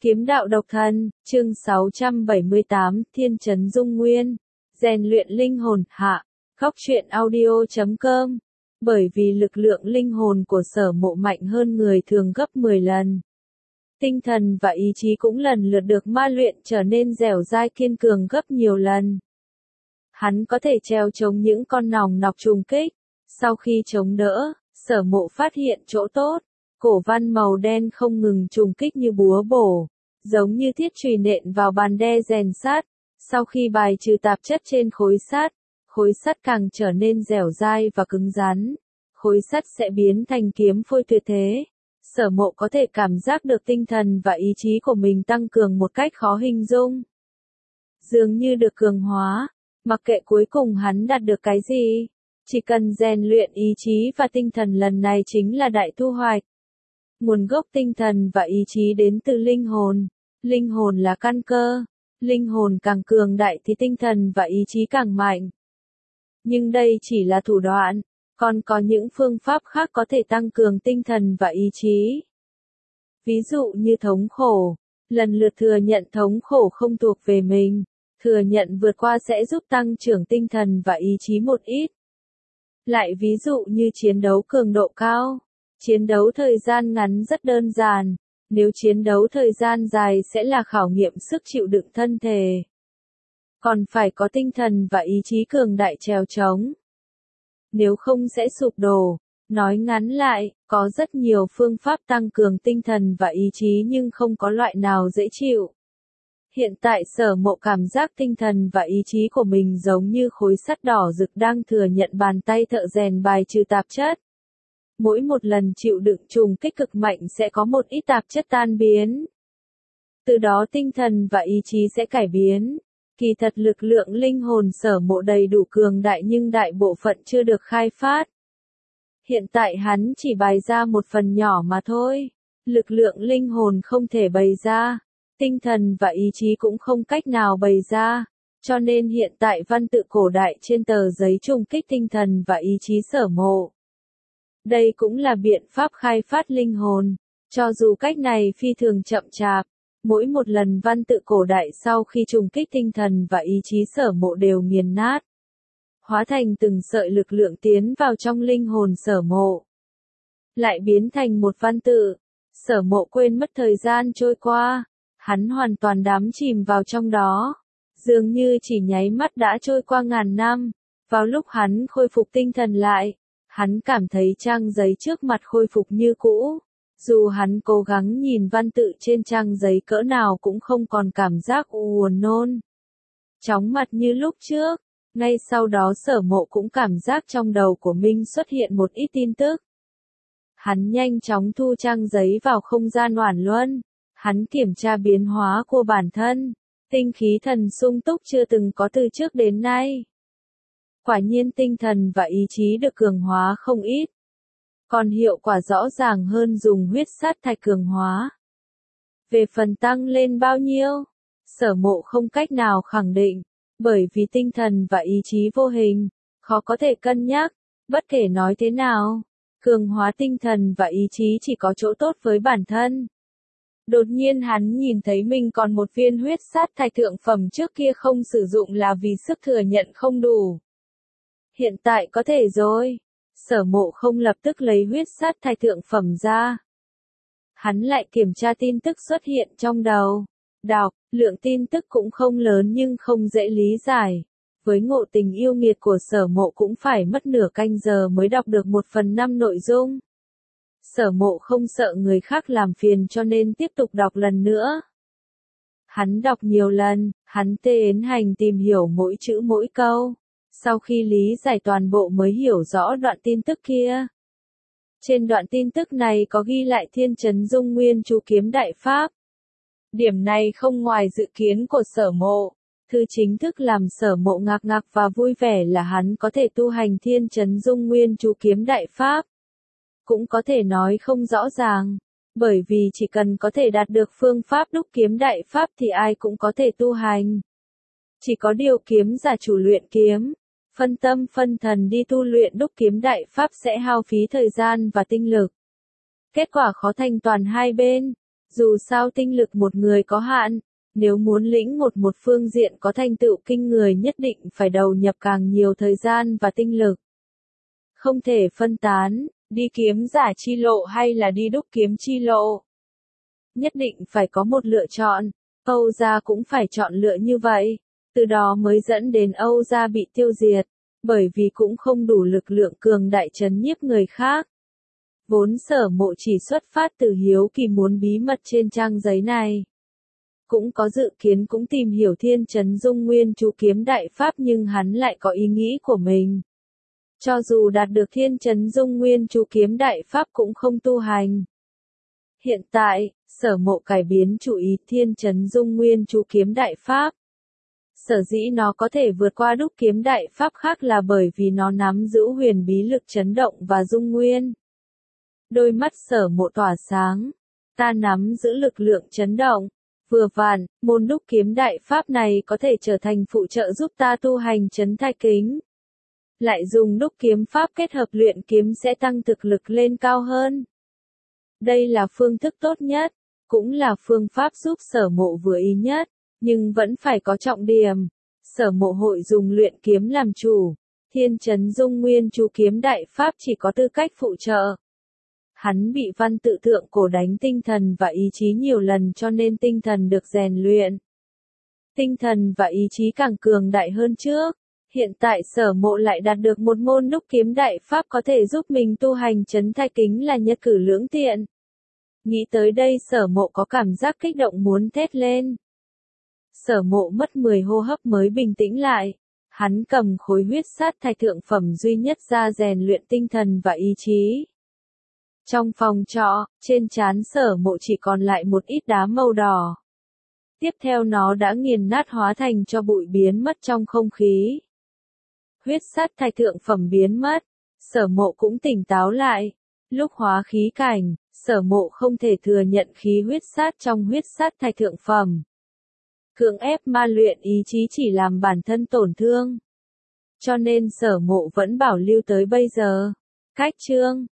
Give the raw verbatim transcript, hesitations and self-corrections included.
Kiếm đạo độc thân, chương sáu trăm bảy mươi tám, Thiên Trấn Dung Nguyên, rèn luyện linh hồn, hạ, Góc truyện audio chấm com. Bởi vì lực lượng linh hồn của Sở Mộ mạnh hơn người thường gấp mười lần. Tinh thần và ý chí cũng lần lượt được ma luyện trở nên dẻo dai kiên cường gấp nhiều lần. Hắn có thể treo chống những con nòng nọc trùng kích. Sau khi chống đỡ, Sở Mộ phát hiện chỗ tốt. Cổ văn màu đen không ngừng trùng kích như búa bổ, giống như thiết chùy nện vào bàn đe rèn sắt. Sau khi bài trừ tạp chất trên khối sắt, khối sắt càng trở nên dẻo dai và cứng rắn. Khối sắt sẽ biến thành kiếm phôi tuyệt thế. Sở Mộ có thể cảm giác được tinh thần và ý chí của mình tăng cường một cách khó hình dung. Dường như được cường hóa, mặc kệ cuối cùng hắn đạt được cái gì, chỉ cần rèn luyện ý chí và tinh thần lần này chính là đại thu hoạch. Nguồn gốc tinh thần và ý chí đến từ linh hồn. Linh hồn là căn cơ. Linh hồn càng cường đại thì tinh thần và ý chí càng mạnh. Nhưng đây chỉ là thủ đoạn. Còn có những phương pháp khác có thể tăng cường tinh thần và ý chí. Ví dụ như thống khổ. Lần lượt thừa nhận thống khổ không thuộc về mình. Thừa nhận vượt qua sẽ giúp tăng trưởng tinh thần và ý chí một ít. Lại ví dụ như chiến đấu cường độ cao. Chiến đấu thời gian ngắn rất đơn giản, nếu chiến đấu thời gian dài sẽ là khảo nghiệm sức chịu đựng thân thể. Còn phải có tinh thần và ý chí cường đại trèo trống. Nếu không sẽ sụp đổ. Nói ngắn lại, có rất nhiều phương pháp tăng cường tinh thần và ý chí nhưng không có loại nào dễ chịu. Hiện tại Sở Mộ cảm giác tinh thần và ý chí của mình giống như khối sắt đỏ rực đang thừa nhận bàn tay thợ rèn bài trừ tạp chất. Mỗi một lần chịu đựng trùng kích cực mạnh sẽ có một ít tạp chất tan biến. Từ đó tinh thần và ý chí sẽ cải biến. Kỳ thật lực lượng linh hồn Sở Mộ đầy đủ cường đại nhưng đại bộ phận chưa được khai phát. Hiện tại hắn chỉ bày ra một phần nhỏ mà thôi. Lực lượng linh hồn không thể bày ra. Tinh thần và ý chí cũng không cách nào bày ra. Cho nên hiện tại văn tự cổ đại trên tờ giấy trùng kích tinh thần và ý chí Sở Mộ. Đây cũng là biện pháp khai phát linh hồn. Cho dù cách này phi thường chậm chạp, mỗi một lần văn tự cổ đại sau khi trùng kích tinh thần và ý chí Sở Mộ đều nghiền nát. Hóa thành từng sợi lực lượng tiến vào trong linh hồn Sở Mộ. Lại biến thành một văn tự. Sở Mộ quên mất thời gian trôi qua. Hắn hoàn toàn đắm chìm vào trong đó. Dường như chỉ nháy mắt đã trôi qua ngàn năm. Vào lúc hắn khôi phục tinh thần lại, hắn cảm thấy trang giấy trước mặt khôi phục như cũ. Dù hắn cố gắng nhìn văn tự trên trang giấy cỡ nào cũng không còn cảm giác buồn nôn. Chóng mặt như lúc trước. Ngay sau đó Sở Mộ cũng cảm giác trong đầu của mình xuất hiện một ít tin tức. Hắn nhanh chóng thu trang giấy vào không gian oản luân. Hắn kiểm tra biến hóa của bản thân. Tinh khí thần sung túc chưa từng có từ trước đến nay. Quả nhiên tinh thần và ý chí được cường hóa không ít. Còn hiệu quả rõ ràng hơn dùng huyết sát thạch cường hóa. Về phần tăng lên bao nhiêu? Sở Mộ không cách nào khẳng định. Bởi vì tinh thần và ý chí vô hình, khó có thể cân nhắc. Bất kể nói thế nào, cường hóa tinh thần và ý chí chỉ có chỗ tốt với bản thân. Đột nhiên hắn nhìn thấy mình còn một viên huyết sát thạch thượng phẩm trước kia không sử dụng là vì sức thừa nhận không đủ. Hiện tại có thể rồi. Sở Mộ không lập tức lấy huyết sát thạch thượng phẩm ra. Hắn lại kiểm tra tin tức xuất hiện trong đầu. Đọc, lượng tin tức cũng không lớn nhưng không dễ lý giải. Với ngộ tình yêu nghiệt của Sở Mộ cũng phải mất nửa canh giờ mới đọc được một phần năm nội dung. Sở Mộ không sợ người khác làm phiền cho nên tiếp tục đọc lần nữa. Hắn đọc nhiều lần, hắn tiến hành tìm hiểu mỗi chữ mỗi câu. Sau khi lý giải toàn bộ mới hiểu rõ đoạn tin tức kia. Trên đoạn tin tức này có ghi lại Thiên Trấn Dung Nguyên chú kiếm đại pháp. Điểm này không ngoài dự kiến của Sở Mộ. Thứ chính thức làm Sở Mộ ngạc ngạc và vui vẻ là hắn có thể tu hành Thiên Trấn Dung Nguyên chú kiếm đại pháp. Cũng có thể nói không rõ ràng. Bởi vì chỉ cần có thể đạt được phương pháp đúc kiếm đại pháp thì ai cũng có thể tu hành. Chỉ có điều kiếm giả chủ luyện kiếm. Phân tâm phân thần đi tu luyện đúc kiếm đại pháp sẽ hao phí thời gian và tinh lực. Kết quả khó thành toàn hai bên. Dù sao tinh lực một người có hạn, nếu muốn lĩnh một một phương diện có thành tựu kinh người nhất định phải đầu nhập càng nhiều thời gian và tinh lực. Không thể phân tán, đi kiếm giả chi lộ hay là đi đúc kiếm chi lộ. Nhất định phải có một lựa chọn, Âu gia cũng phải chọn lựa như vậy, từ đó mới dẫn đến Âu gia bị tiêu diệt, bởi vì cũng không đủ lực lượng cường đại trấn nhiếp người khác. Vốn Sở Mộ chỉ xuất phát từ hiếu kỳ muốn bí mật trên trang giấy này. Cũng có dự kiến cũng tìm hiểu Thiên Chấn Dung Nguyên chú kiếm đại pháp nhưng hắn lại có ý nghĩ của mình. Cho dù đạt được Thiên Chấn Dung Nguyên chú kiếm đại pháp cũng không tu hành. Hiện tại, Sở Mộ cải biến chủ ý Thiên Chấn Dung Nguyên chú kiếm đại pháp. Sở dĩ nó có thể vượt qua đúc kiếm đại pháp khác là bởi vì nó nắm giữ huyền bí lực chấn động và dung nguyên. Đôi mắt Sở Mộ tỏa sáng. Ta nắm giữ lực lượng chấn động. Vừa vặn, môn đúc kiếm đại pháp này có thể trở thành phụ trợ giúp ta tu hành chấn thạch kính. Lại dùng đúc kiếm pháp kết hợp luyện kiếm sẽ tăng thực lực lên cao hơn. Đây là phương thức tốt nhất, cũng là phương pháp giúp Sở Mộ vừa ý nhất, nhưng vẫn phải có trọng điểm. Sở Mộ hội dùng luyện kiếm làm chủ, Thiên Chấn Dung Nguyên chú kiếm đại pháp chỉ có tư cách phụ trợ. Hắn bị văn tự thượng cổ đánh tinh thần và ý chí nhiều lần cho nên tinh thần được rèn luyện. Tinh thần và ý chí càng cường đại hơn trước. Hiện tại Sở Mộ lại đạt được một môn đúc kiếm đại pháp có thể giúp mình tu hành chấn thạch kính là nhất cử lưỡng tiện. Nghĩ tới đây Sở Mộ có cảm giác kích động muốn thét lên. Sở Mộ mất mười hô hấp mới bình tĩnh lại. Hắn cầm khối huyết sát thạch thượng phẩm duy nhất ra rèn luyện tinh thần và ý chí. Trong phòng trọ, trên trán Sở Mộ chỉ còn lại một ít đá màu đỏ. Tiếp theo nó đã nghiền nát hóa thành cho bụi biến mất trong không khí. Huyết sát thạch thượng phẩm biến mất, Sở Mộ cũng tỉnh táo lại. Lúc hóa khí cảnh, Sở Mộ không thể thừa nhận khí huyết sát trong huyết sát thạch thượng phẩm. Cưỡng ép ma luyện ý chí chỉ làm bản thân tổn thương. Cho nên Sở Mộ vẫn bảo lưu tới bây giờ. Cách chương